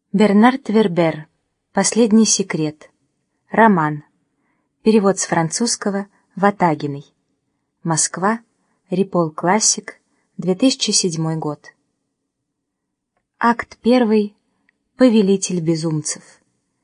Бернард Вербер. Последний секрет. Роман. Перевод с французского Ватагиной. Москва. Рипол Классик. 2007 год. Акт 1. Повелитель безумцев.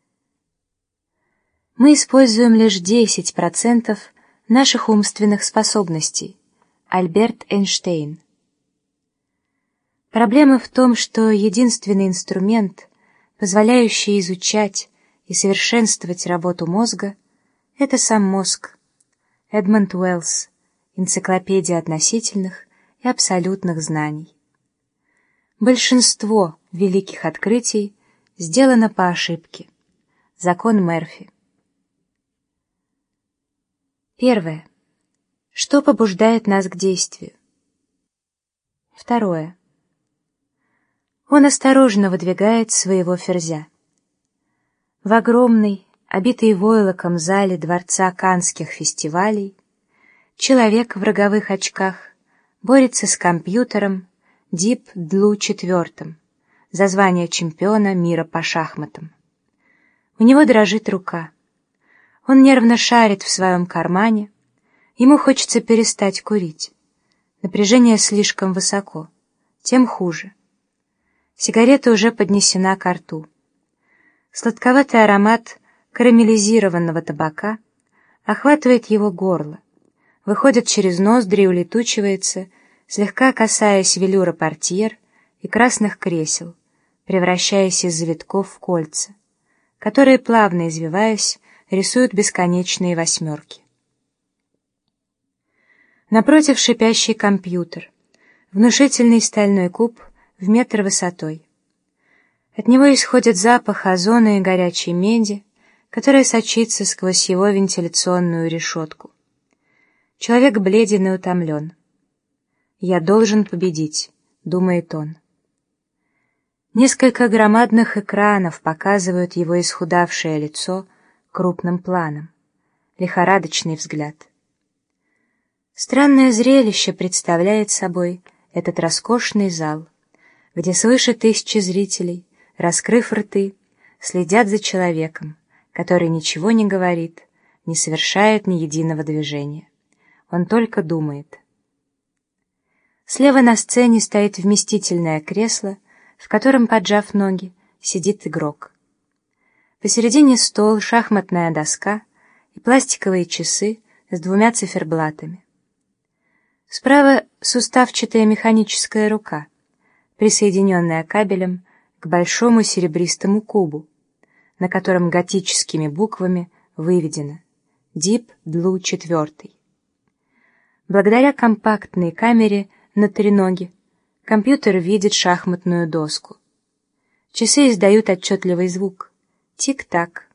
Мы используем лишь 10% наших умственных способностей. Альберт Эйнштейн. Проблема в том, что единственный инструмент, позволяющий изучать и совершенствовать работу мозга, это сам мозг. Эдмонд Уэллс. Энциклопедия относительных и абсолютных знаний. Большинство великих открытий сделано по ошибке. Закон Мерфи. Первое. Что побуждает нас к действию? Второе. Он осторожно выдвигает своего ферзя. В огромной, обитой войлоком зале дворца Каннских фестивалей человек в роговых очках борется с компьютером Дип Длу IV за звание чемпиона мира по шахматам. У него дрожит рука. Он нервно шарит в своем кармане. Ему хочется перестать курить. Напряжение слишком высоко, тем хуже. Сигарета уже поднесена ко рту. Сладковатый аромат карамелизированного табака охватывает его горло, выходит через ноздри и улетучивается, слегка касаясь велюра портьер и красных кресел, превращаясь из завитков в кольца, которые, плавно извиваясь, рисуют бесконечные восьмерки. Напротив шипящий компьютер, внушительный стальной куб в метр высотой. От него исходит запах озона и горячей меди, которая сочится сквозь его вентиляционную решетку. Человек бледен и утомлен. «Я должен победить», — думает он. Несколько громадных экранов показывают его исхудавшее лицо крупным планом, лихорадочный взгляд. Странное зрелище представляет собой этот роскошный зал, где свыше 1000 зрителей, раскрыв рты, следят за человеком, который ничего не говорит, не совершает ни единого движения. Он только думает. Слева на сцене стоит вместительное кресло, в котором, поджав ноги, сидит игрок. Посередине стол, шахматная доска и пластиковые часы с 2 циферблатами. Справа суставчатая механическая рука, присоединенная кабелем к большому серебристому кубу, на котором готическими буквами выведено «Дип Длу IV». Благодаря компактной камере на треноге компьютер видит шахматную доску. Часы издают отчетливый звук — тик-так.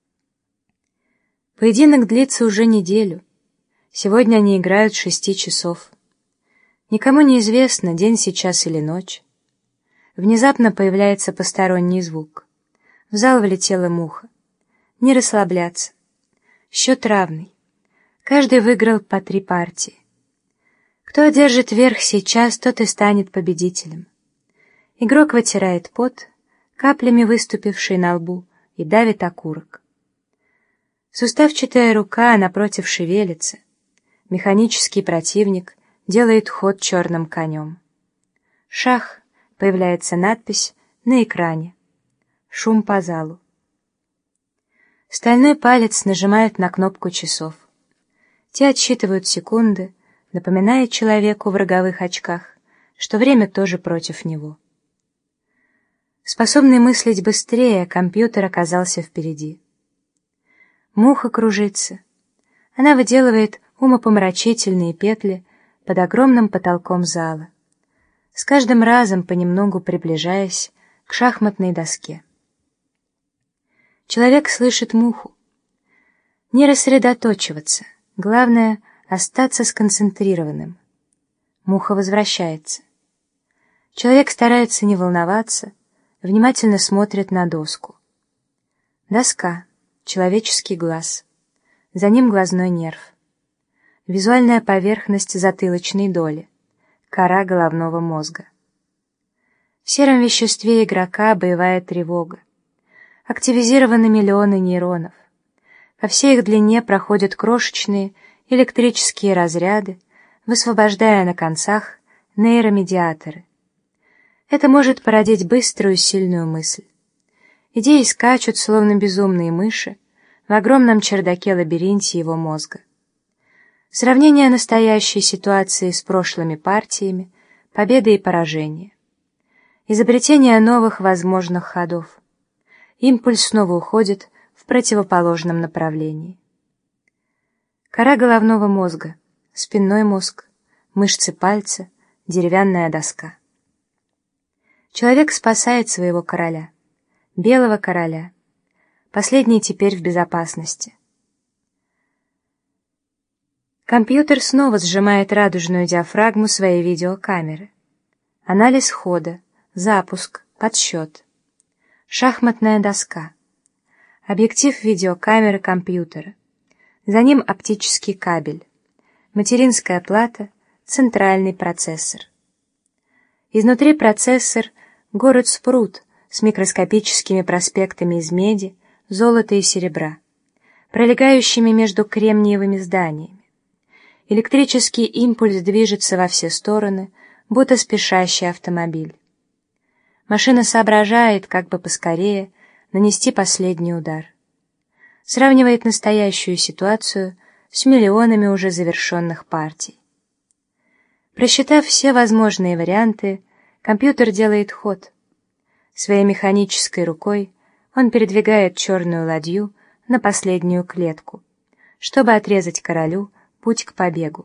Поединок длится уже неделю. Сегодня они играют 6 часов. Никому не известно, день сейчас или ночь. Внезапно появляется посторонний звук. В зал влетела муха. Не расслабляться. Счет равный. Каждый выиграл по 3 партии. Кто одержит верх сейчас, тот и станет победителем. Игрок вытирает пот, каплями выступивший на лбу, и давит окурок. Суставчатая рука напротив шевелится. Механический противник делает ход черным конем. Шах, появляется надпись на экране. Шум по залу. Стальной палец нажимает на кнопку часов. Те отсчитывают секунды, напоминая человеку в роговых очках, что время тоже против него. Способный мыслить быстрее, компьютер оказался впереди. Муха кружится. Она выделывает умопомрачительные петли под огромным потолком зала, с каждым разом понемногу приближаясь к шахматной доске. Человек слышит муху. Не рассредоточиваться, главное — остаться сконцентрированным. Муха возвращается. Человек старается не волноваться, внимательно смотрит на доску. Доска, человеческий глаз, за ним глазной нерв. Визуальная поверхность затылочной доли, кора головного мозга. В сером веществе игрока боевая тревога. Активизированы миллионы нейронов. По всей их длине проходят крошечные электрические разряды, высвобождая на концах нейромедиаторы. Это может породить быструю, сильную мысль. Идеи скачут, словно безумные мыши, в огромном чердаке-лабиринте его мозга. Сравнение настоящей ситуации с прошлыми партиями, победы и поражения. Изобретение новых возможных ходов. Импульс снова уходит в противоположном направлении. Кора головного мозга, спинной мозг, мышцы пальца, деревянная доска. Человек спасает своего короля, белого короля. Последний теперь в безопасности. Компьютер снова сжимает радужную диафрагму своей видеокамеры. Анализ хода, запуск, подсчет. Шахматная доска. Объектив видеокамеры компьютера. За ним оптический кабель. Материнская плата, центральный процессор. Изнутри процессор — город Спрут с микроскопическими проспектами из меди, золота и серебра, пролегающими между кремниевыми зданиями. Электрический импульс движется во все стороны, будто спешащий автомобиль. Машина соображает, как бы поскорее нанести последний удар. Сравнивает настоящую ситуацию с миллионами уже завершенных партий. Просчитав все возможные варианты, компьютер делает ход. Своей механической рукой он передвигает черную ладью на последнюю клетку, чтобы отрезать королю путь к побегу.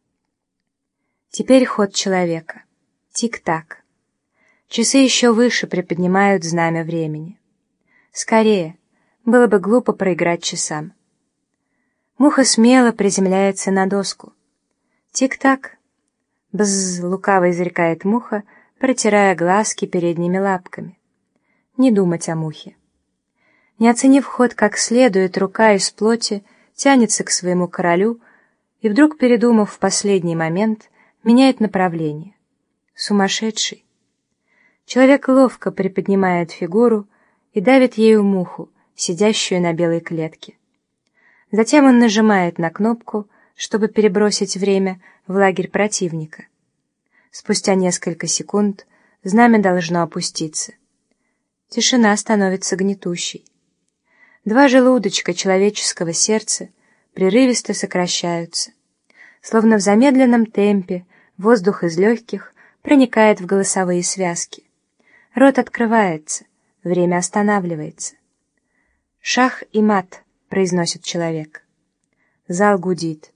Теперь ход человека. Тик-так. Часы еще выше приподнимают знамя времени. Скорее, было бы глупо проиграть часам. Муха смело приземляется на доску. Тик-так. Бзз, лукаво изрекает муха, протирая глазки передними лапками. Не думать о мухе. Не оценив ход как следует, рука из плоти тянется к своему королю и, вдруг передумав в последний момент, меняет направление. Сумасшедший. Человек ловко приподнимает фигуру и давит ею муху, сидящую на белой клетке. Затем он нажимает на кнопку, чтобы перебросить время в лагерь противника. Спустя несколько секунд знамя должно опуститься. Тишина становится гнетущей. Два желудочка человеческого сердца прерывисто сокращаются. Словно в замедленном темпе воздух из легких проникает в голосовые связки. Рот открывается, время останавливается. «Шах и мат», — произносит человек. Зал гудит.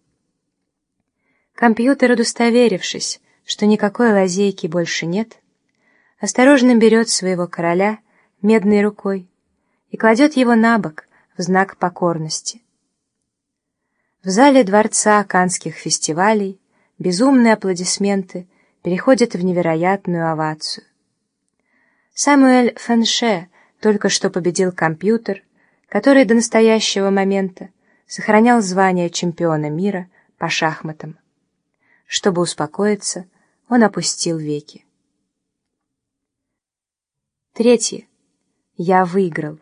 Компьютер, удостоверившись, что никакой лазейки больше нет, осторожно берет своего короля медной рукой и кладет его на бок в знак покорности. В зале дворца Каннских фестивалей безумные аплодисменты переходят в невероятную овацию. Самуэль Фенше только что победил компьютер, который до настоящего момента сохранял звание чемпиона мира по шахматам. Чтобы успокоиться, он опустил веки. 3. Я выиграл.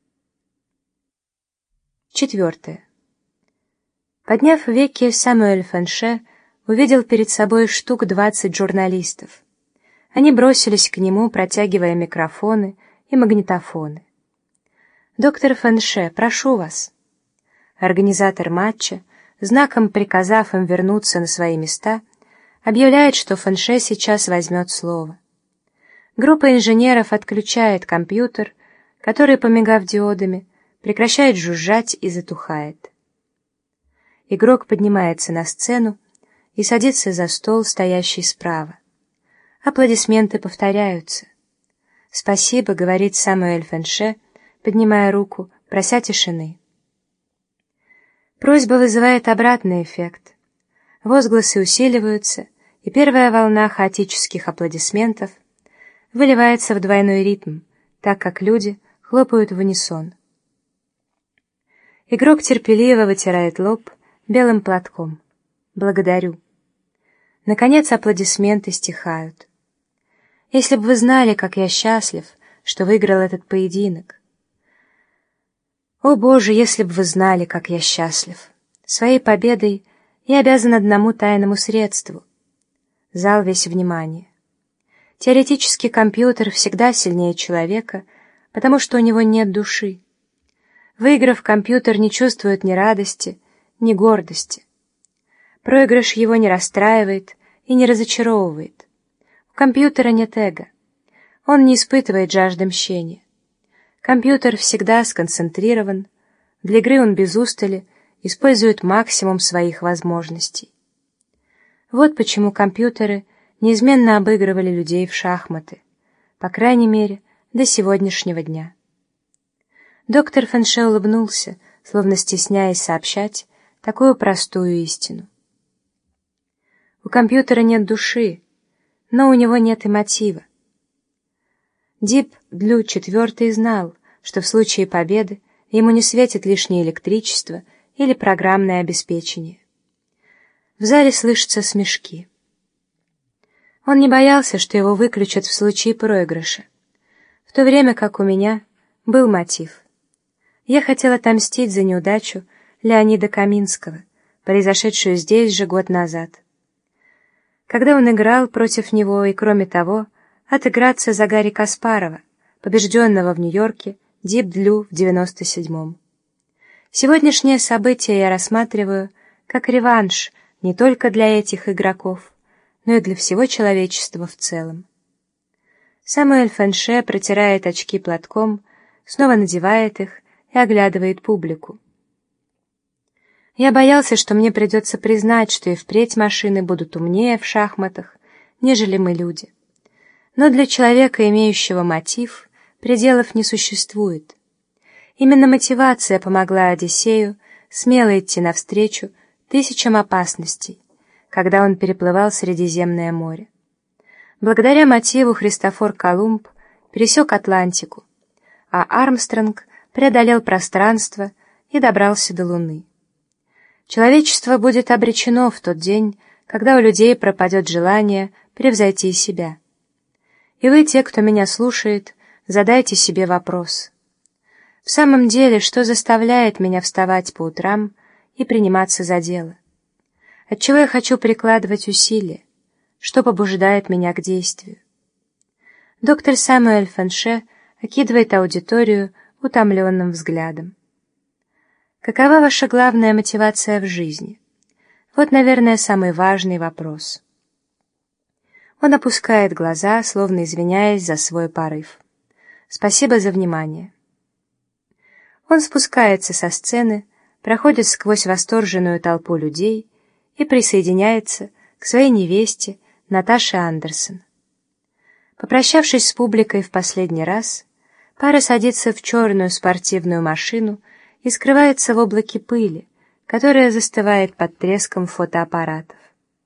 4. Подняв веки, Самуэль Фенше увидел перед собой штук 20 журналистов. Они бросились к нему, протягивая микрофоны и магнитофоны. «Доктор Фенше, прошу вас». Организатор матча, знаком приказав им вернуться на свои места, объявляет, что Фенше сейчас возьмет слово. Группа инженеров отключает компьютер, который, помигав диодами, прекращает жужжать и затухает. Игрок поднимается на сцену и садится за стол, стоящий справа. Аплодисменты повторяются. «Спасибо», — говорит Самуэль Фенше, поднимая руку, прося тишины. Просьба вызывает обратный эффект. Возгласы усиливаются, и первая волна хаотических аплодисментов выливается в двойной ритм, так как люди хлопают в унисон. Игрок терпеливо вытирает лоб белым платком. «Благодарю». Наконец аплодисменты стихают. Если бы вы знали, как я счастлив, что выиграл этот поединок. О, Боже, если бы вы знали, как я счастлив. Своей победой я обязан одному тайному средству. Зал весь внимание. Теоретически компьютер всегда сильнее человека, потому что у него нет души. Выиграв, компьютер не чувствует ни радости, ни гордости. Проигрыш его не расстраивает и не разочаровывает. У компьютера нет эго. Он не испытывает жажды мщения. Компьютер всегда сконцентрирован, для игры он без устали использует максимум своих возможностей. Вот почему компьютеры неизменно обыгрывали людей в шахматы, по крайней мере, до сегодняшнего дня. Доктор Фенше улыбнулся, словно стесняясь сообщать такую простую истину. У компьютера нет души, но у него нет и мотива. Дип Длю IV знал, что в случае победы ему не светит лишнее электричество или программное обеспечение. В зале слышатся смешки. Он не боялся, что его выключат в случае проигрыша, в то время как у меня был мотив. Я хотел отомстить за неудачу Леонида Каминского, произошедшую здесь же год назад. Когда он играл против него и, кроме того, отыграться за Гарри Каспарова, побежденного в Нью-Йорке Дип Длю в 97-м. Сегодняшнее событие я рассматриваю как реванш не только для этих игроков, но и для всего человечества в целом. Самуэль Фенше протирает очки платком, снова надевает их и оглядывает публику. Я боялся, что мне придется признать, что и впредь машины будут умнее в шахматах, нежели мы люди. Но для человека, имеющего мотив, пределов не существует. Именно мотивация помогла Одиссею смело идти навстречу тысячам опасностей, когда он переплывал Средиземное море. Благодаря мотиву Христофор Колумб пересек Атлантику, а Армстронг преодолел пространство и добрался до Луны. Человечество будет обречено в тот день, когда у людей пропадет желание превзойти себя. И вы, те, кто меня слушает, задайте себе вопрос. В самом деле, что заставляет меня вставать по утрам и приниматься за дело? Отчего я хочу прикладывать усилия? Что побуждает меня к действию? Доктор Самуэль Фенше окидывает аудиторию утомленным взглядом. Какова ваша главная мотивация в жизни? Вот, наверное, самый важный вопрос. Он опускает глаза, словно извиняясь за свой порыв. Спасибо за внимание. Он спускается со сцены, проходит сквозь восторженную толпу людей и присоединяется к своей невесте Наташе Андерсон. Попрощавшись с публикой в последний раз, пара садится в черную спортивную машину и скрывается в облаке пыли, которая застывает под треском фотоаппаратов.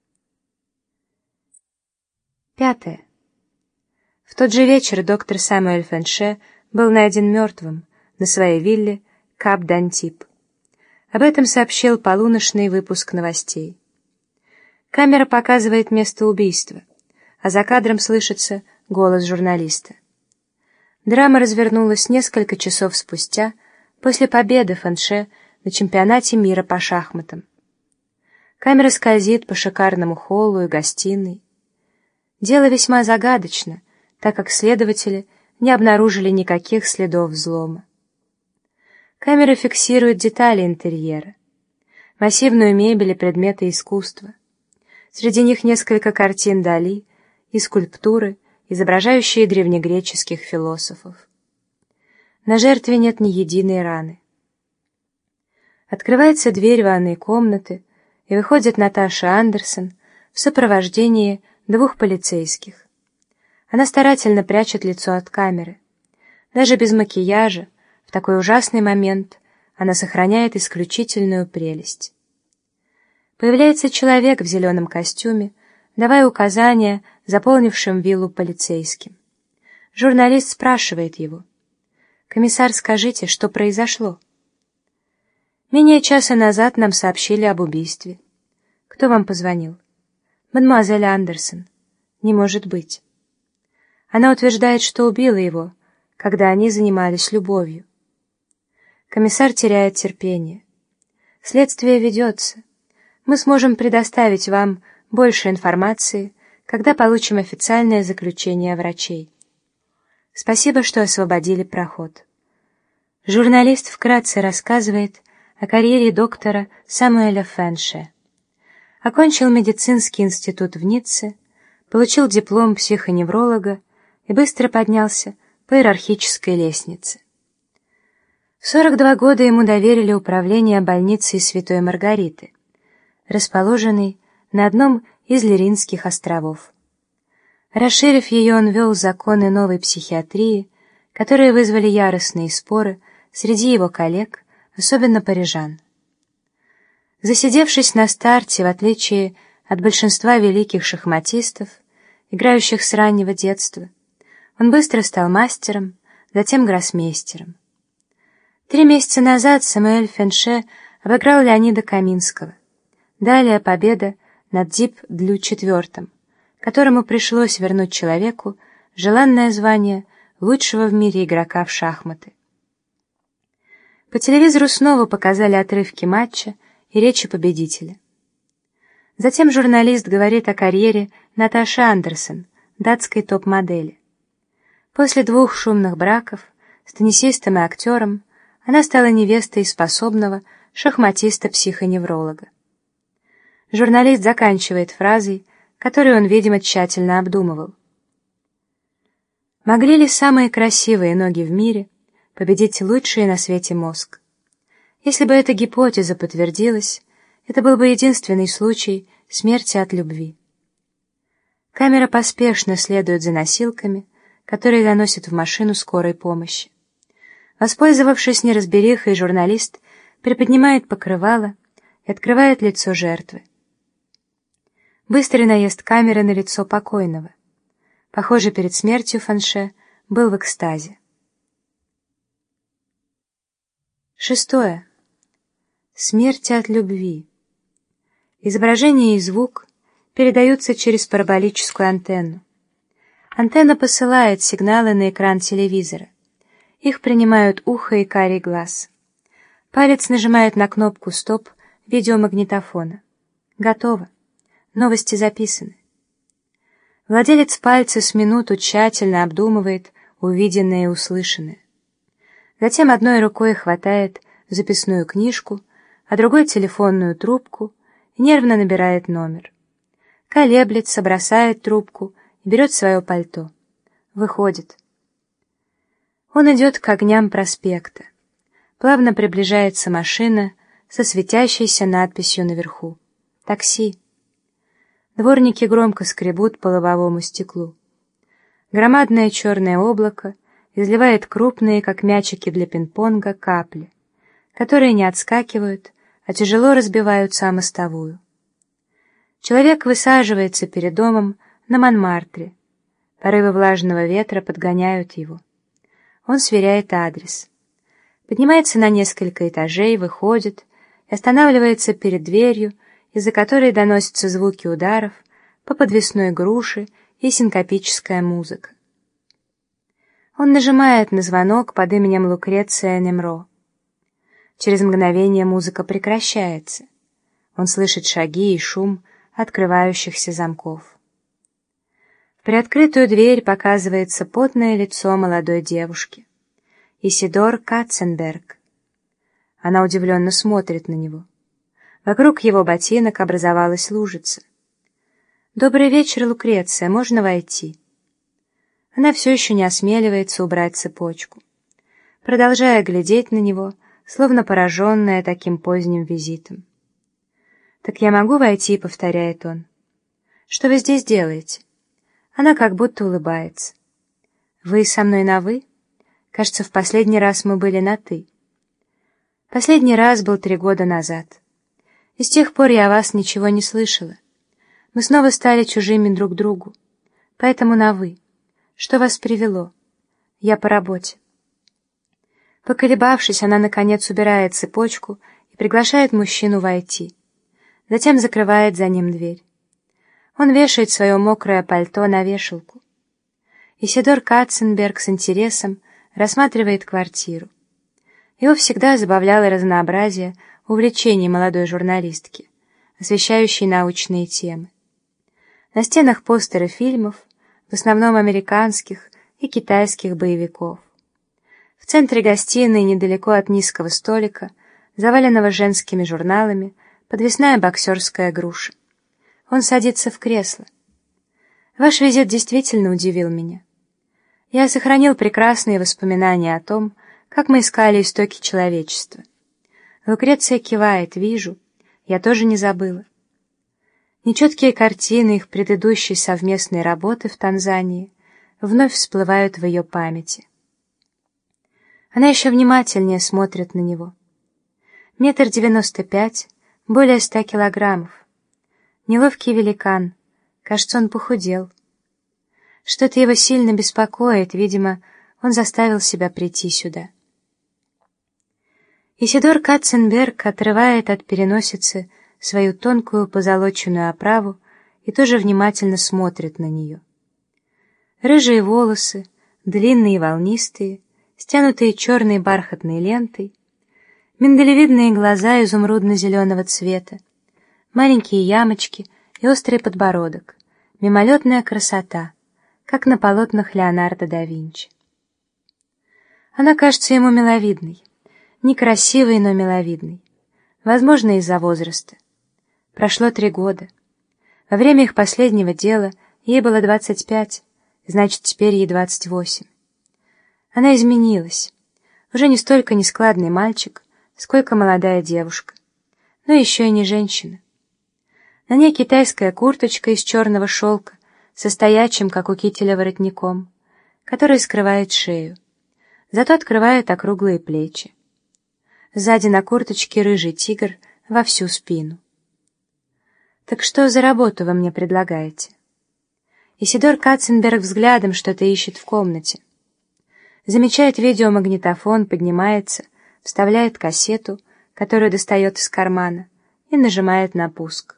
5. В тот же вечер доктор Самуэль Фенше был найден мертвым на своей вилле Кап-Д'Антиб. Об этом сообщил полуночный выпуск новостей. Камера показывает место убийства, а за кадром слышится голос журналиста. Драма развернулась несколько часов спустя, после победы Фенше на чемпионате мира по шахматам. Камера скользит по шикарному холлу и гостиной. Дело весьма загадочно, так как следователи не обнаружили никаких следов взлома. Камера фиксирует детали интерьера, массивную мебель и предметы искусства. Среди них несколько картин Дали и скульптуры, изображающие древнегреческих философов. На жертве нет ни единой раны. Открывается дверь ванной комнаты, и выходит Наташа Андерсон в сопровождении 2 полицейских. Она старательно прячет лицо от камеры. Даже без макияжа, в такой ужасный момент, она сохраняет исключительную прелесть. Появляется человек в зеленом костюме, давая указания заполнившим виллу полицейским. Журналист спрашивает его: «Комиссар, скажите, что произошло?» «Менее часа назад нам сообщили об убийстве». «Кто вам позвонил?» «Мадемуазель Андерсон». «Не может быть». Она утверждает, что убила его, когда они занимались любовью. Комиссар теряет терпение. Следствие ведется. Мы сможем предоставить вам больше информации, когда получим официальное заключение врачей. Спасибо, что освободили проход. Журналист вкратце рассказывает о карьере доктора Самуэля Фенше. Окончил медицинский институт в Ницце, получил диплом психоневролога и быстро поднялся по иерархической лестнице. В 42 года ему доверили управление больницей Святой Маргариты, расположенной на одном из Лиринских островов. Расширив ее, он ввел законы новой психиатрии, которые вызвали яростные споры среди его коллег, особенно парижан. Засидевшись на старте, в отличие от большинства великих шахматистов, играющих с раннего детства, он быстро стал мастером, затем гроссмейстером. 3 месяца назад Самуэль Фенше обыграл Леонида Каминского. Далее победа над Дип Длю IV, которому пришлось вернуть человеку желанное звание лучшего в мире игрока в шахматы. По телевизору снова показали отрывки матча и речи победителя. Затем журналист говорит о карьере Наташи Андерсен, датской топ-модели. После 2 шумных браков с теннисистом и актером она стала невестой способного шахматиста-психоневролога. Журналист заканчивает фразой, которую он, видимо, тщательно обдумывал. Могли ли самые красивые ноги в мире победить лучший на свете мозг? Если бы эта гипотеза подтвердилась, это был бы единственный случай смерти от любви. Камера поспешно следует за носилками, которые заносят в машину скорой помощи. Воспользовавшись неразберихой, журналист приподнимает покрывало и открывает лицо жертвы. Быстрый наезд камеры на лицо покойного. Похоже, перед смертью Фенше был в экстазе. 6. Смерть от любви. Изображение и звук передаются через параболическую антенну. Антенна посылает сигналы на экран телевизора. Их принимают ухо и карий глаз. Палец нажимает на кнопку «Стоп» видеомагнитофона. Готово. Новости записаны. Владелец пальца с минуту тщательно обдумывает увиденное и услышанное. Затем одной рукой хватает записную книжку, а другой телефонную трубку и нервно набирает номер. Колеблется, бросает трубку и берет свое пальто. Выходит. Он идет к огням проспекта. Плавно приближается машина со светящейся надписью наверху. Такси. Дворники громко скребут по лобовому стеклу. Громадное черное облако изливает крупные, как мячики для пинг-понга, капли, которые не отскакивают, а тяжело разбиваются о мостовую. Человек высаживается перед домом на Монмартре. Порывы влажного ветра подгоняют его. Он сверяет адрес. Поднимается на несколько этажей, выходит и останавливается перед дверью, из-за которой доносятся звуки ударов по подвесной груши и синкопическая музыка. Он нажимает на звонок под именем Лукреция Немро. Через мгновение музыка прекращается. Он слышит шаги и шум открывающихся замков. В приоткрытую дверь показывается потное лицо молодой девушки. Исидор Катценберг. Она удивленно смотрит на него. Вокруг его ботинок образовалась лужица. «Добрый вечер, Лукреция, можно войти?» Она все еще не осмеливается убрать цепочку. Продолжая глядеть на него, словно пораженная таким поздним визитом. «Так я могу войти?» — повторяет он. «Что вы здесь делаете?» Она как будто улыбается. «Вы со мной на «вы»? Кажется, в последний раз мы были на «ты». Последний раз был 3 года назад. И с тех пор я о вас ничего не слышала. Мы снова стали чужими друг другу. Поэтому на «вы». Что вас привело? Я по работе». Поколебавшись, она, наконец, убирает цепочку и приглашает мужчину войти. Затем закрывает за ним дверь. Он вешает свое мокрое пальто на вешалку. Исидор Катценберг с интересом рассматривает квартиру. Его всегда забавляло разнообразие увлечений молодой журналистки, освещающей научные темы. На стенах постеры фильмов, в основном американских и китайских боевиков. В центре гостиной, недалеко от низкого столика, заваленного женскими журналами, подвесная боксерская груша. Он садится в кресло. Ваш визит действительно удивил меня. Я сохранил прекрасные воспоминания о том, как мы искали истоки человечества. Лукреция кивает, вижу, я тоже не забыла. Нечеткие картины их предыдущей совместной работы в Танзании вновь всплывают в ее памяти. Она еще внимательнее смотрит на него. 1,95 м, более 100 килограммов. Неловкий великан, кажется, он похудел. Что-то его сильно беспокоит, видимо, он заставил себя прийти сюда. Исидор Катценберг отрывает от переносицы свою тонкую позолоченную оправу и тоже внимательно смотрит на нее. Рыжие волосы, длинные и волнистые, стянутые черной бархатной лентой, миндалевидные глаза изумрудно-зеленого цвета, маленькие ямочки и острый подбородок, мимолетная красота, как на полотнах Леонардо да Винчи. Она кажется ему миловидной, некрасивой, но миловидной, возможно, из-за возраста. Прошло 3 года. Во время их последнего дела ей было 25, значит, теперь ей 28. Она изменилась. Уже не столько нескладный мальчик, сколько молодая девушка, но еще и не женщина. На ней китайская курточка из черного шелка, со стоячим, как у кителя, воротником, который скрывает шею, зато открывает округлые плечи. Сзади на курточке рыжий тигр во всю спину. «Так что за работу вы мне предлагаете?» Исидор Катценберг взглядом что-то ищет в комнате. Замечает видеомагнитофон, поднимается, вставляет кассету, которую достает из кармана, и нажимает на пуск.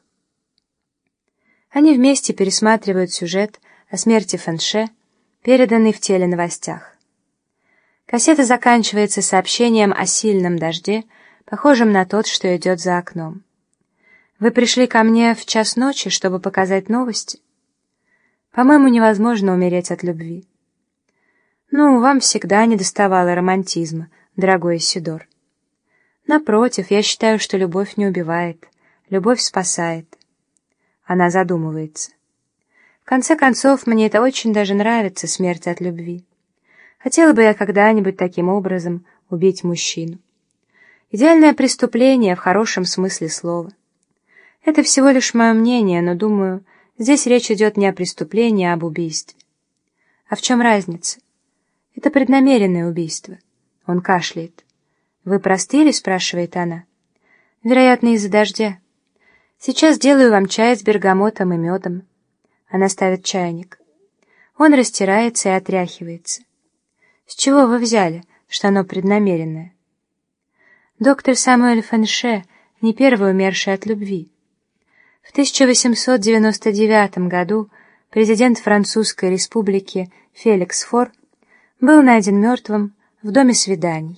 Они вместе пересматривают сюжет о смерти Фэнше, переданный в теленовостях. Кассета заканчивается сообщением о сильном дожде, похожем на тот, что идет за окном. «Вы пришли ко мне в 1:00 ночи, чтобы показать новости? По-моему, невозможно умереть от любви». «Ну, вам всегда недоставало романтизма, дорогой Исидор». «Напротив, я считаю, что любовь не убивает, любовь спасает». Она задумывается. «В конце концов, мне это очень даже нравится, смерть от любви. Хотела бы я когда-нибудь таким образом убить мужчину. Идеальное преступление в хорошем смысле слова. Это всего лишь мое мнение, но, думаю, здесь речь идет не о преступлении, а об убийстве. А в чем разница? Это преднамеренное убийство». Он кашляет. «Вы простыли?» — спрашивает она. «Вероятно, из-за дождя. Сейчас сделаю вам чай с бергамотом и медом». Она ставит чайник. Он растирается и отряхивается. «С чего вы взяли, что оно преднамеренное?» Доктор Самуэль Фэнше не первый умерший от любви. В 1899 году президент Французской республики Феликс Фор был найден мертвым в доме свиданий.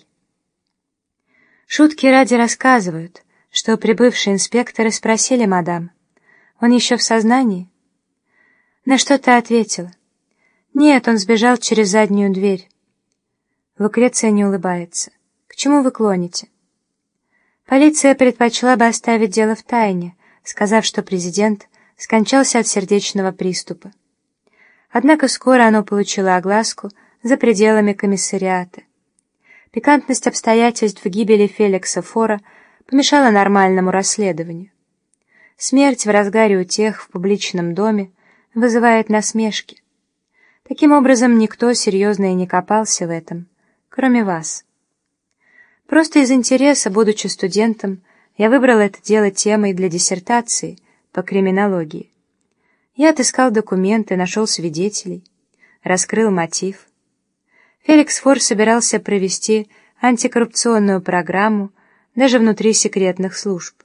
Шутки ради рассказывают, что прибывшие инспекторы спросили мадам: «Он еще в сознании?» На что та ответила: «Нет, он сбежал через заднюю дверь». Лукреция не улыбается. «К чему вы клоните?» Полиция предпочла бы оставить дело в тайне, сказав, что президент скончался от сердечного приступа. Однако скоро оно получило огласку за пределами комиссариата. Пикантность обстоятельств гибели Феликса Фора помешала нормальному расследованию. Смерть в разгаре утех в публичном доме вызывает насмешки. Таким образом, никто серьезно и не копался в этом, кроме вас. Просто из интереса, будучи студентом, я выбрал это дело темой для диссертации по криминологии. Я отыскал документы, нашел свидетелей, раскрыл мотив. Феликс Фор собирался провести антикоррупционную программу даже внутри секретных служб.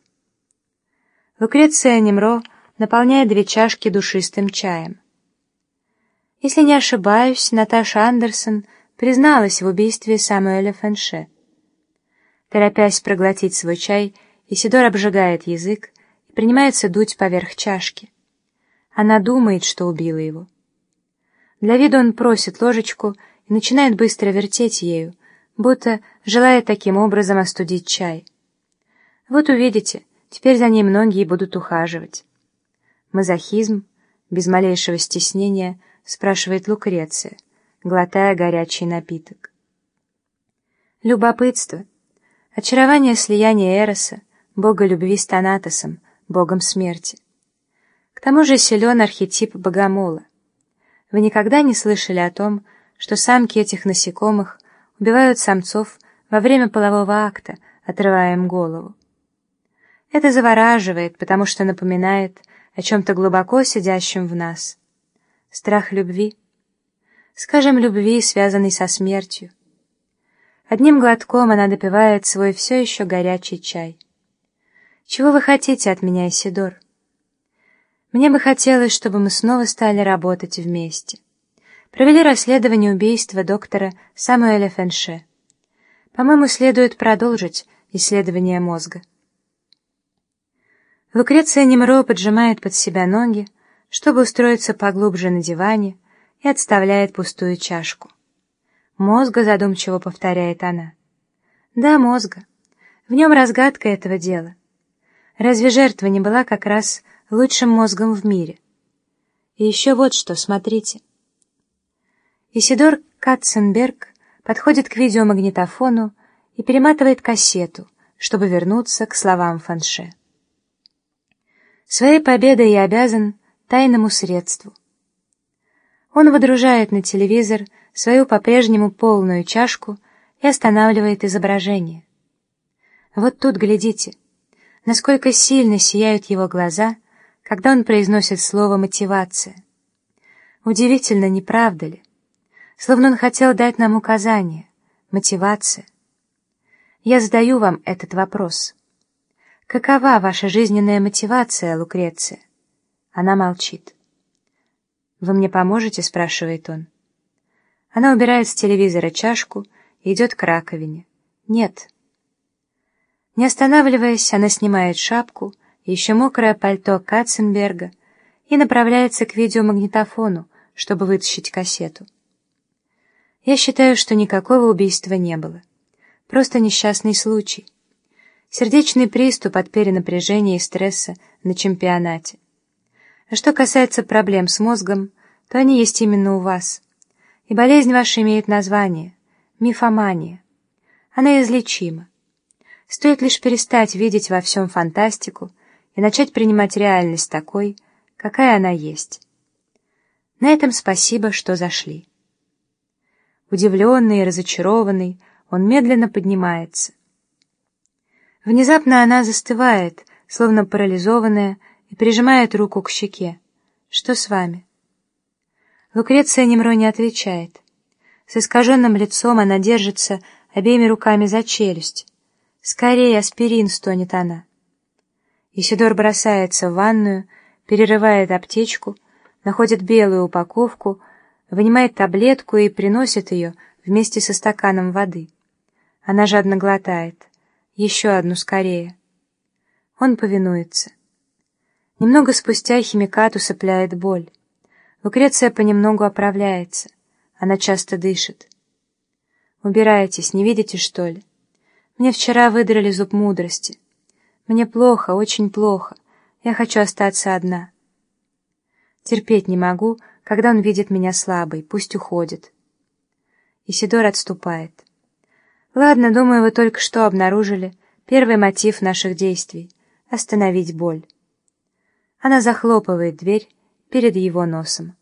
Лукреция Немро наполняет 2 чашки душистым чаем. Если не ошибаюсь, Наташа Андерсон призналась в убийстве Самуэля Фенше. Торопясь проглотить свой чай, Исидор обжигает язык и принимается дуть поверх чашки. Она думает, что убила его. Для вида он просит ложечку и начинает быстро вертеть ею, будто желая таким образом остудить чай. Вот увидите, теперь за ней многие будут ухаживать. Мазохизм, без малейшего стеснения, спрашивает Лукреция, глотая горячий напиток. Любопытство, очарование слияния Эроса, бога любви с Танатосом, богом смерти. К тому же силен архетип богомола. Вы никогда не слышали о том, что самки этих насекомых убивают самцов во время полового акта, отрывая им голову? Это завораживает, потому что напоминает о чем-то глубоко сидящем в нас. Страх любви. Скажем, любви, связанной со смертью. Одним глотком она допивает свой все еще горячий чай. «Чего вы хотите от меня, Исидор?» «Мне бы хотелось, чтобы мы снова стали работать вместе. Провели расследование убийства доктора Самуэля Фенше. По-моему, следует продолжить исследование мозга». Лукреция Немро поджимает под себя ноги, чтобы устроиться поглубже на диване, и отставляет пустую чашку. «Мозга», — задумчиво повторяет она. «Да, мозга. В нем разгадка этого дела. Разве жертва не была как раз лучшим мозгом в мире? И еще вот что, смотрите». Исидор Катценберг подходит к видеомагнитофону и перематывает кассету, чтобы вернуться к словам Фенше. Своей победой я обязан тайному средству. Он водружает на телевизор свою по-прежнему полную чашку и останавливает изображение. Вот тут глядите, насколько сильно сияют его глаза, когда он произносит слово «мотивация». Удивительно, не правда ли? Словно он хотел дать нам указание. Мотивация. Я задаю вам этот вопрос. Какова ваша жизненная мотивация, Лукреция? Она молчит. «Вы мне поможете?» — спрашивает он. Она убирает с телевизора чашку и идет к раковине. «Нет». Не останавливаясь, она снимает шапку и еще мокрое пальто Катценберга и направляется к видеомагнитофону, чтобы вытащить кассету. Я считаю, что никакого убийства не было. Просто несчастный случай. Сердечный приступ от перенапряжения и стресса на чемпионате. А что касается проблем с мозгом, то они есть именно у вас. И болезнь ваша имеет название — мифомания. Она излечима. Стоит лишь перестать видеть во всем фантастику и начать принимать реальность такой, какая она есть. На этом спасибо, что зашли. Удивленный и разочарованный, он медленно поднимается. Внезапно она застывает, словно парализованная, и прижимает руку к щеке. «Что с вами?» Лукреция Немро не отвечает. С искаженным лицом она держится обеими руками за челюсть. «Скорее, аспирин!» — стонет она. Исидор бросается в ванную, перерывает аптечку, находит белую упаковку, вынимает таблетку и приносит ее вместе со стаканом воды. Она жадно глотает. «Еще одну скорее!» Он повинуется. Немного спустя химикат усыпляет боль. Лукреция понемногу оправляется. Она часто дышит. «Убирайтесь, не видите, что ли? Мне вчера выдрали зуб мудрости. Мне плохо, очень плохо. Я хочу остаться одна. Терпеть не могу, когда он видит меня слабой. Пусть уходит». Исидор отступает. «Ладно, думаю, вы только что обнаружили первый мотив наших действий — остановить боль». Она захлопывает дверь перед его носом.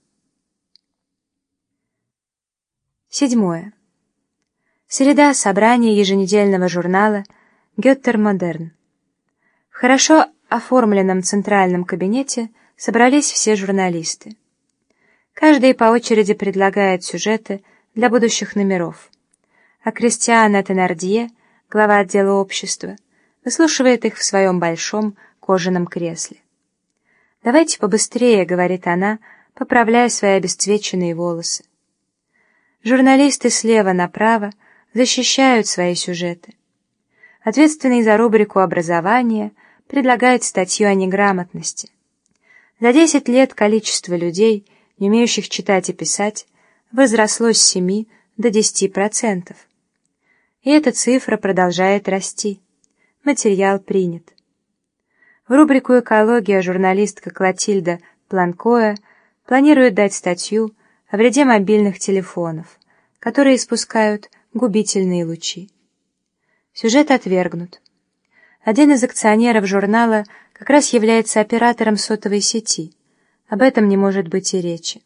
7. Среда. Собрание еженедельного журнала «Геттер Модерн». В хорошо оформленном центральном кабинете собрались все журналисты. Каждый по очереди предлагает сюжеты для будущих номеров. А Кристиана Тенардье, глава отдела общества, выслушивает их в своем большом кожаном кресле. «Давайте побыстрее», — говорит она, поправляя свои обесцвеченные волосы. Журналисты слева направо защищают свои сюжеты. Ответственный за рубрику «Образование» предлагает статью о неграмотности. За 10 лет количество людей, не умеющих читать и писать, возросло с 7 до 10%. И эта цифра продолжает расти. Материал принят. В рубрику «Экология» журналистка Клотильда Планкоя планирует дать статью о вреде мобильных телефонов, которые испускают губительные лучи. Сюжет отвергнут. Один из акционеров журнала как раз является оператором сотовой сети. Об этом не может быть и речи.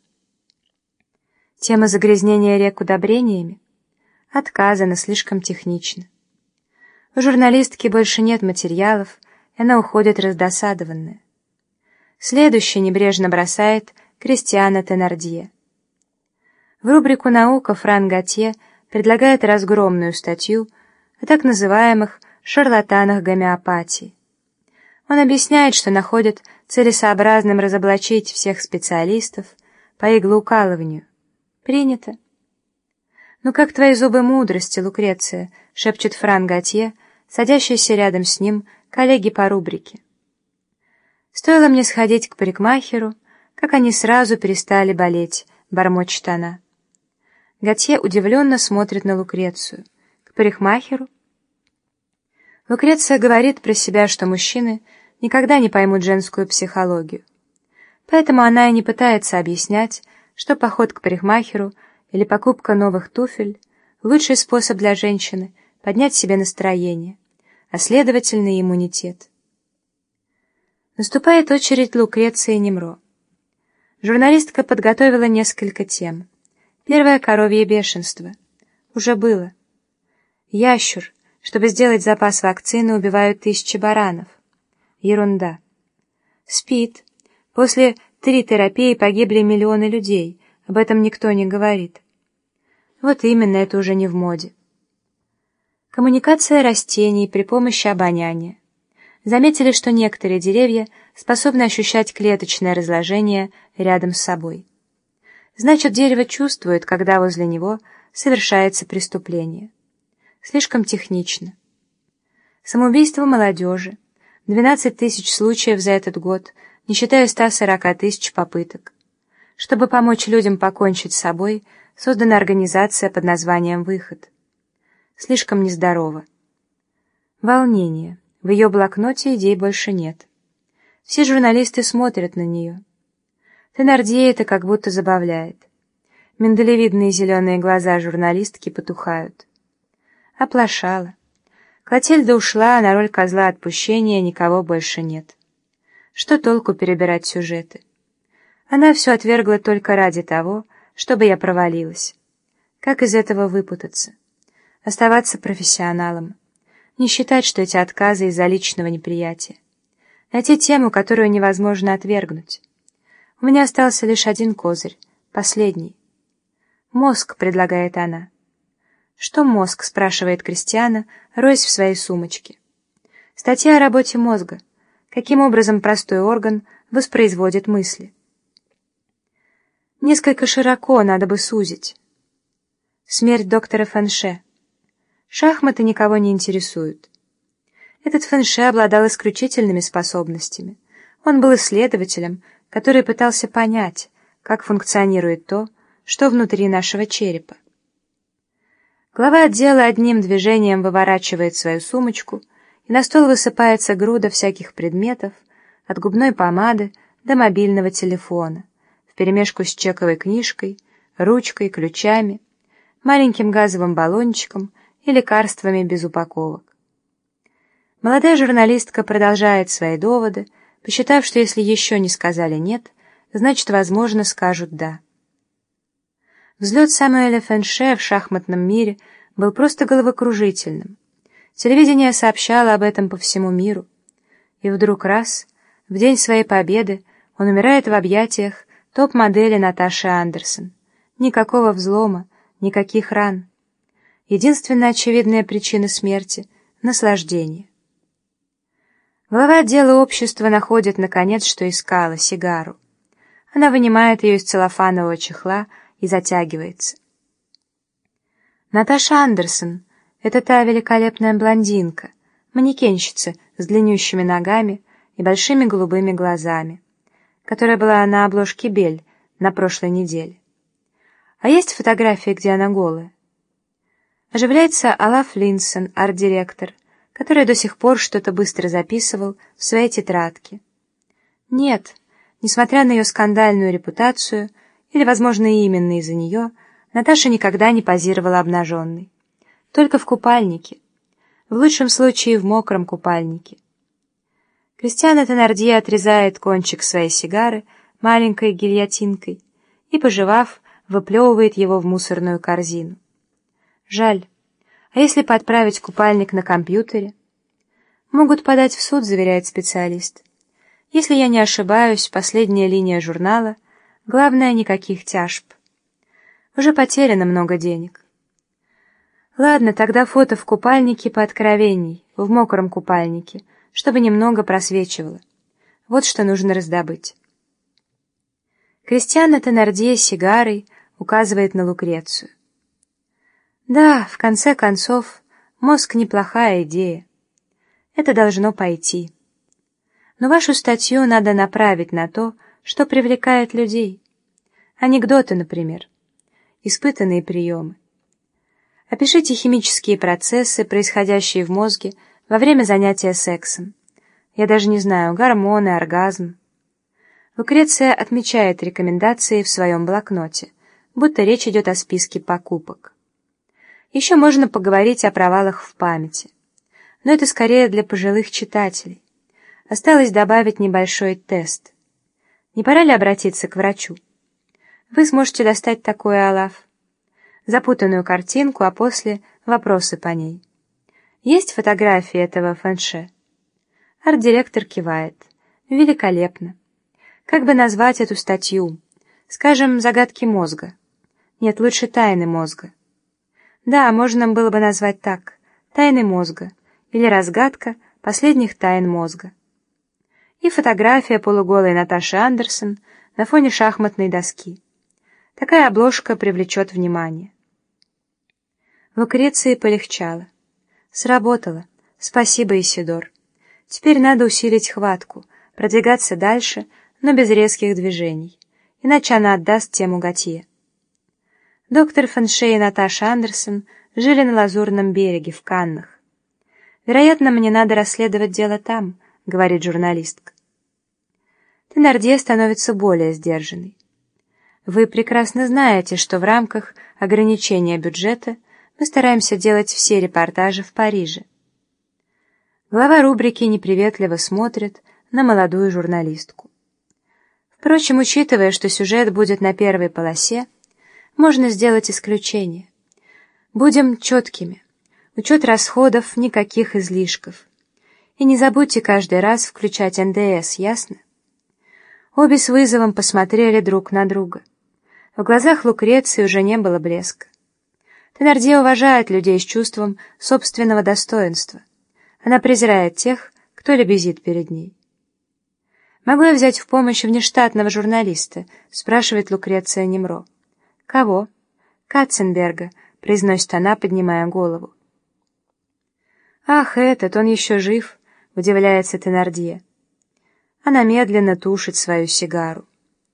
Тема загрязнения рек удобрениями отказана, слишком технично. У журналистки больше нет материалов, и она уходит раздосадованная. Следующий небрежно бросает Кристиана Теннардье. В рубрику «Наука» Фран Готье предлагает разгромную статью о так называемых шарлатанах гомеопатии. Он объясняет, что находит целесообразным разоблачить всех специалистов по иглоукалыванию. Принято. «Ну как твои зубы мудрости, Лукреция?» — шепчет Фран Готье, садящийся рядом с ним коллеги по рубрике. «Стоило мне сходить к парикмахеру, как они сразу перестали болеть», — бормочет она. Готье удивленно смотрит на Лукрецию. «К парикмахеру?» Лукреция говорит про себя, что мужчины никогда не поймут женскую психологию. Поэтому она и не пытается объяснять, что поход к парикмахеру или покупка новых туфель — лучший способ для женщины поднять себе настроение, а следовательно и иммунитет. Наступает очередь Лукреции Немро. Журналистка подготовила несколько тем. Первое — коровье бешенство. Уже было. Ящур. Чтобы сделать запас вакцины, убивают 1000 баранов. Ерунда. СПИД. После 3 терапии погибли миллионы людей. Об этом никто не говорит. Вот именно, это уже не в моде. Коммуникация растений при помощи обоняния. Заметили, что некоторые деревья способны ощущать клеточное разложение рядом с собой. Значит, дерево чувствует, когда возле него совершается преступление. Слишком технично. Самоубийство молодежи. 12 000 случаев за этот год, не считая 140 000 попыток. Чтобы помочь людям покончить с собой, создана организация под названием «Выход». Слишком нездорово. Волнение. В ее блокноте идей больше нет. Все журналисты смотрят на нее. Теннардье это как будто забавляет. Миндалевидные зеленые глаза журналистки потухают. Оплошала. Клотильда ушла, а на роль козла отпущения никого больше нет. Что толку перебирать сюжеты? Она все отвергла только ради того, чтобы я провалилась. Как из этого выпутаться? Оставаться профессионалом. Не считать, что эти отказы из-за личного неприятия. Найти тему, которую невозможно отвергнуть. У меня остался лишь один козырь, последний. «Мозг», — предлагает она. «Что мозг?» — спрашивает Кристиана, роясь в своей сумочке. Статья о работе мозга. Каким образом простой орган воспроизводит мысли. Несколько широко, надо бы сузить. Смерть доктора Фэнше. Шахматы никого не интересуют. Этот Фэнше обладал исключительными способностями. Он был исследователем, который пытался понять, как функционирует то, что внутри нашего черепа. Глава отдела одним движением выворачивает свою сумочку, и на стол высыпается груда всяких предметов, от губной помады до мобильного телефона, вперемешку с чековой книжкой, ручкой, ключами, маленьким газовым баллончиком и лекарствами без упаковок. Молодая журналистка продолжает свои доводы, посчитав, что если еще не сказали «нет», значит, возможно, скажут «да». Взлет Самуэля Фэнше в шахматном мире был просто головокружительным. Телевидение сообщало об этом по всему миру. И вдруг раз, в день своей победы, он умирает в объятиях топ-модели Наташи Андерсон. Никакого взлома, никаких ран. Единственная очевидная причина смерти — наслаждение. Глава отдела общества находит, наконец, что искала — сигару. Она вынимает ее из целлофанового чехла и затягивается. Наташа Андерсон — это та великолепная блондинка, манекенщица с длиннющими ногами и большими голубыми глазами, которая была на обложке «Бель» на прошлой неделе. А есть фотографии, где она голая? Оживляется Олаф Линсон, арт-директор, который до сих пор что-то быстро записывал в своей тетрадке. Нет, несмотря на ее скандальную репутацию, или, возможно, именно из-за нее, Наташа никогда не позировала обнаженной. Только в купальнике. В лучшем случае в мокром купальнике. Кристиана Тенардье отрезает кончик своей сигары маленькой гильотинкой и, пожевав, выплевывает его в мусорную корзину. Жаль. А если подправить купальник на компьютере? Могут подать в суд, заверяет специалист. Если я не ошибаюсь, последняя линия журнала — главное, никаких тяжб. Уже потеряно много денег. Ладно, тогда фото в купальнике пооткровенней, в мокром купальнике, чтобы немного просвечивало. Вот что нужно раздобыть. Кристиана Тенардье с сигарой указывает на Лукрецию. Да, в конце концов, мозг — неплохая идея. Это должно пойти. Но вашу статью надо направить на то, что привлекает людей. Анекдоты, например. Испытанные приемы. Опишите химические процессы, происходящие в мозге во время занятия сексом. Я даже не знаю, гормоны, оргазм. Лукреция отмечает рекомендации в своем блокноте, будто речь идет о списке покупок. Еще можно поговорить о провалах в памяти. Но это скорее для пожилых читателей. Осталось добавить небольшой тест. Не пора ли обратиться к врачу? Вы сможете достать такое, Олаф. Запутанную картинку, а после вопросы по ней. Есть фотографии этого фэнше? Арт-директор кивает. Великолепно. Как бы назвать эту статью? Скажем, «Загадки мозга». Нет, лучше «Тайны мозга». Да, можно было бы назвать так. «Тайны мозга» или «Разгадка последних тайн мозга». И фотография полуголой Наташи Андерсон на фоне шахматной доски. Такая обложка привлечет внимание. Лукреции полегчало. Сработало. Спасибо, Исидор. Теперь надо усилить хватку, продвигаться дальше, но без резких движений, иначе она отдаст тему Готье. Доктор фэнши и Наташа Андерсон жили на Лазурном береге, в Каннах. «Вероятно, мне надо расследовать дело там», — говорит журналистка. Тенардье становится более сдержанной. Вы прекрасно знаете, что в рамках ограничения бюджета мы стараемся делать все репортажи в Париже. Глава рубрики неприветливо смотрит на молодую журналистку. Впрочем, учитывая, что сюжет будет на первой полосе, можно сделать исключение. Будем четкими. Учет расходов, никаких излишков. И не забудьте каждый раз включать НДС, ясно? Обе с вызовом посмотрели друг на друга. В глазах Лукреции уже не было блеска. Тенардье уважает людей с чувством собственного достоинства. Она презирает тех, кто лебезит перед ней. «Могу я взять в помощь внештатного журналиста?» — спрашивает Лукреция Немро. «Кого?» «Катценберга», — произносит она, поднимая голову. «Ах, этот, он еще жив», — удивляется Тенардье. Она медленно тушит свою сигару.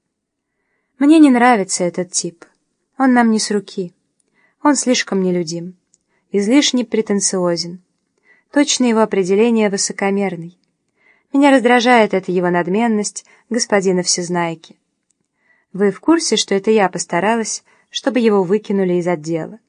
«Мне не нравится этот тип. Он нам не с руки. Он слишком нелюдим, излишне претенциозен. Точно его определение высокомерный. Меня раздражает эта его надменность, господина Всезнайки. Вы в курсе, что это я постаралась, чтобы его выкинули из отдела?»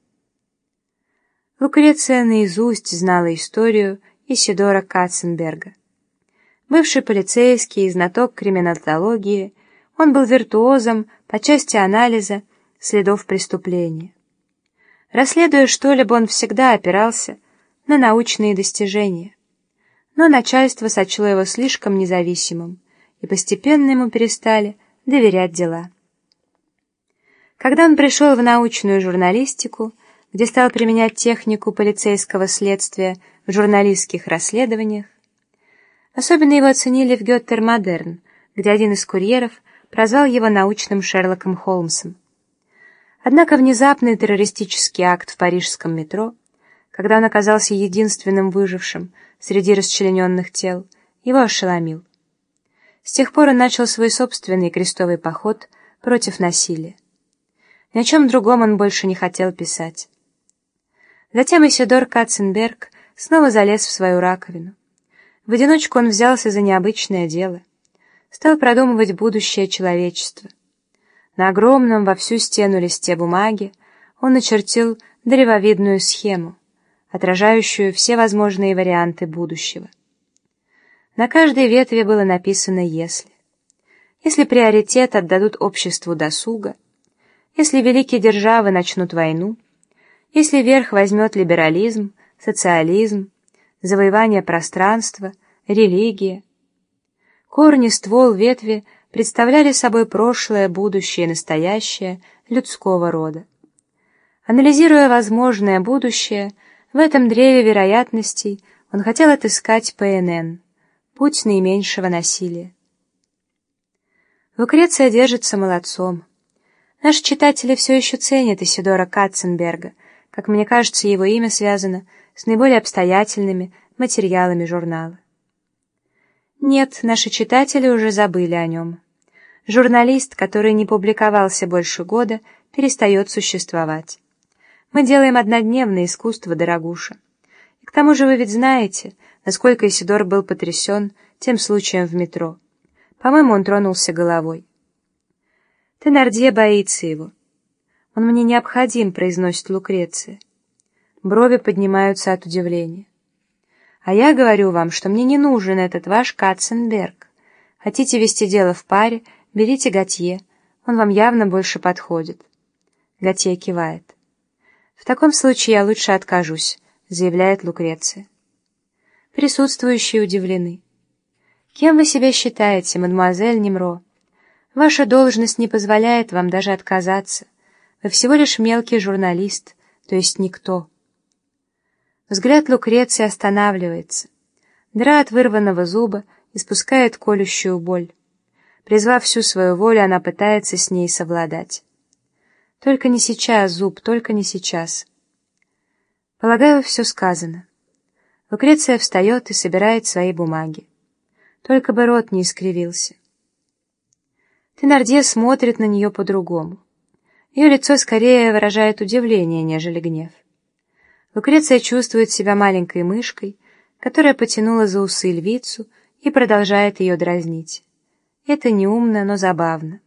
Лукреция наизусть знала историю Исидора Катценберга. Бывший полицейский и знаток криминологии, он был виртуозом по части анализа следов преступления. Расследуя что-либо, он всегда опирался на научные достижения. Но начальство сочло его слишком независимым, и постепенно ему перестали доверять дела. Когда он пришел в научную журналистику, где стал применять технику полицейского следствия в журналистских расследованиях, особенно его оценили в Геттер Модерн, где один из курьеров прозвал его научным Шерлоком Холмсом. Однако внезапный террористический акт в парижском метро, когда он оказался единственным выжившим среди расчлененных тел, его ошеломил. С тех пор он начал свой собственный крестовый поход против насилия. Ни о чем другом он больше не хотел писать. Затем Исидор Катценберг снова залез в свою раковину. В одиночку он взялся за необычное дело. Стал продумывать будущее человечества. На огромном во всю стену листе бумаги он начертил древовидную схему, отражающую все возможные варианты будущего. На каждой ветви было написано «если». Если приоритет отдадут обществу досуга, если великие державы начнут войну, если верх возьмет либерализм, социализм, завоевание пространства, религия. Корни, ствол, ветви представляли собой прошлое, будущее и настоящее людского рода. Анализируя возможное будущее, в этом древе вероятностей он хотел отыскать ПНН, путь наименьшего насилия. Лукреция держится молодцом. Наши читатели все еще ценят Исидора Катценберга, как мне кажется, его имя связано с наиболее обстоятельными материалами журнала. Нет, наши читатели уже забыли о нем. Журналист, который не публиковался больше года, перестает существовать. Мы делаем однодневное искусство, дорогуша. И к тому же вы ведь знаете, насколько Исидор был потрясен тем случаем в метро. По-моему, он тронулся головой. Тенардье боится его. «Он мне необходим», — произносит Лукреция. Брови поднимаются от удивления. «А я говорю вам, что мне не нужен этот ваш Катценберг. Хотите вести дело в паре, берите Готье, он вам явно больше подходит». Готье кивает. «В таком случае я лучше откажусь», — заявляет Лукреция. Присутствующие удивлены. «Кем вы себя считаете, мадемуазель Немро? Ваша должность не позволяет вам даже отказаться. Вы всего лишь мелкий журналист, то есть никто». Взгляд Лукреции останавливается. Дыра от вырванного зуба испускает колющую боль. Призвав всю свою волю, она пытается с ней совладать. «Только не сейчас, зуб, только не сейчас». Полагаю, все сказано. Лукреция встает и собирает свои бумаги. Только бы рот не искривился. Тенардье смотрит на нее по-другому. Ее лицо скорее выражает удивление, нежели гнев. Лукреция чувствует себя маленькой мышкой, которая потянула за усы львицу и продолжает ее дразнить. Это неумно, но забавно.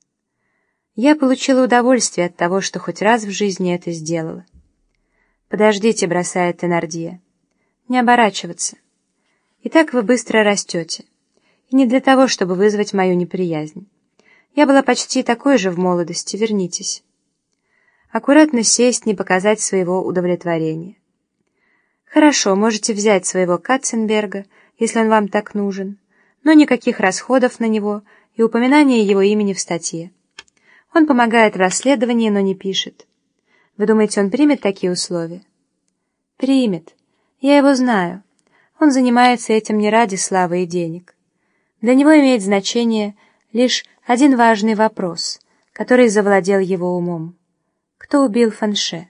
Я получила удовольствие от того, что хоть раз в жизни это сделала. «Подождите», — бросает Тенардье. «Не оборачиваться. Итак, вы быстро растете. И не для того, чтобы вызвать мою неприязнь. Я была почти такой же в молодости, вернитесь». Аккуратно сесть, не показать своего удовлетворения. «Хорошо, можете взять своего Катценберга, если он вам так нужен, но никаких расходов на него и упоминания его имени в статье. Он помогает в расследовании, но не пишет. Вы думаете, он примет такие условия?» «Примет. Я его знаю. Он занимается этим не ради славы и денег. Для него имеет значение лишь один важный вопрос, который завладел его умом. Кто убил Фанше?»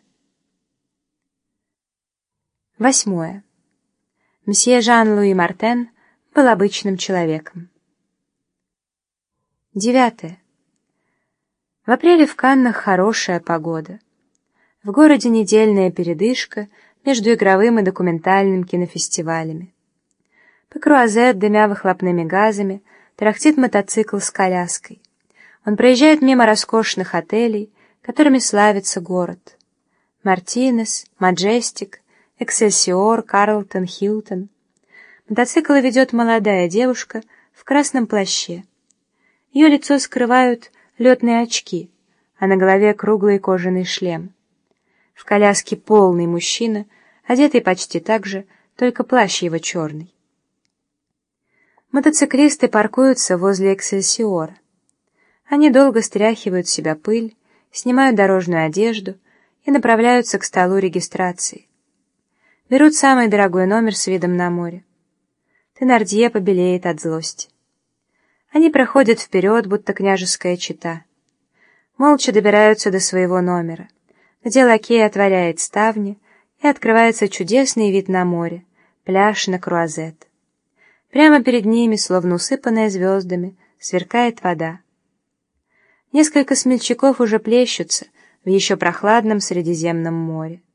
8. Мсье Жан-Луи Мартен был обычным человеком. 9. В апреле в Каннах хорошая погода. В городе недельная передышка между игровым и документальным кинофестивалями. По Круазет, дымя выхлопными газами, тарахтит мотоцикл с коляской. Он проезжает мимо роскошных отелей, которыми славится город. Мартинес, Маджестик, Эксельсиор, Карлтон, Хилтон. Мотоцикл ведет молодая девушка в красном плаще. Ее лицо скрывают летные очки, а на голове круглый кожаный шлем. В коляске полный мужчина, одетый почти так же, только плащ его черный. Мотоциклисты паркуются возле Эксельсиора. Они долго стряхивают с себя пыль, снимают дорожную одежду и направляются к столу регистрации. Берут самый дорогой номер с видом на море. Тенардье побелеет от злости. Они проходят вперед, будто княжеская чета. Молча добираются до своего номера, где лакей отворяет ставни, и открывается чудесный вид на море, пляж на Круазет. Прямо перед ними, словно усыпанная звездами, сверкает вода. Несколько смельчаков уже плещутся в еще прохладном Средиземном море.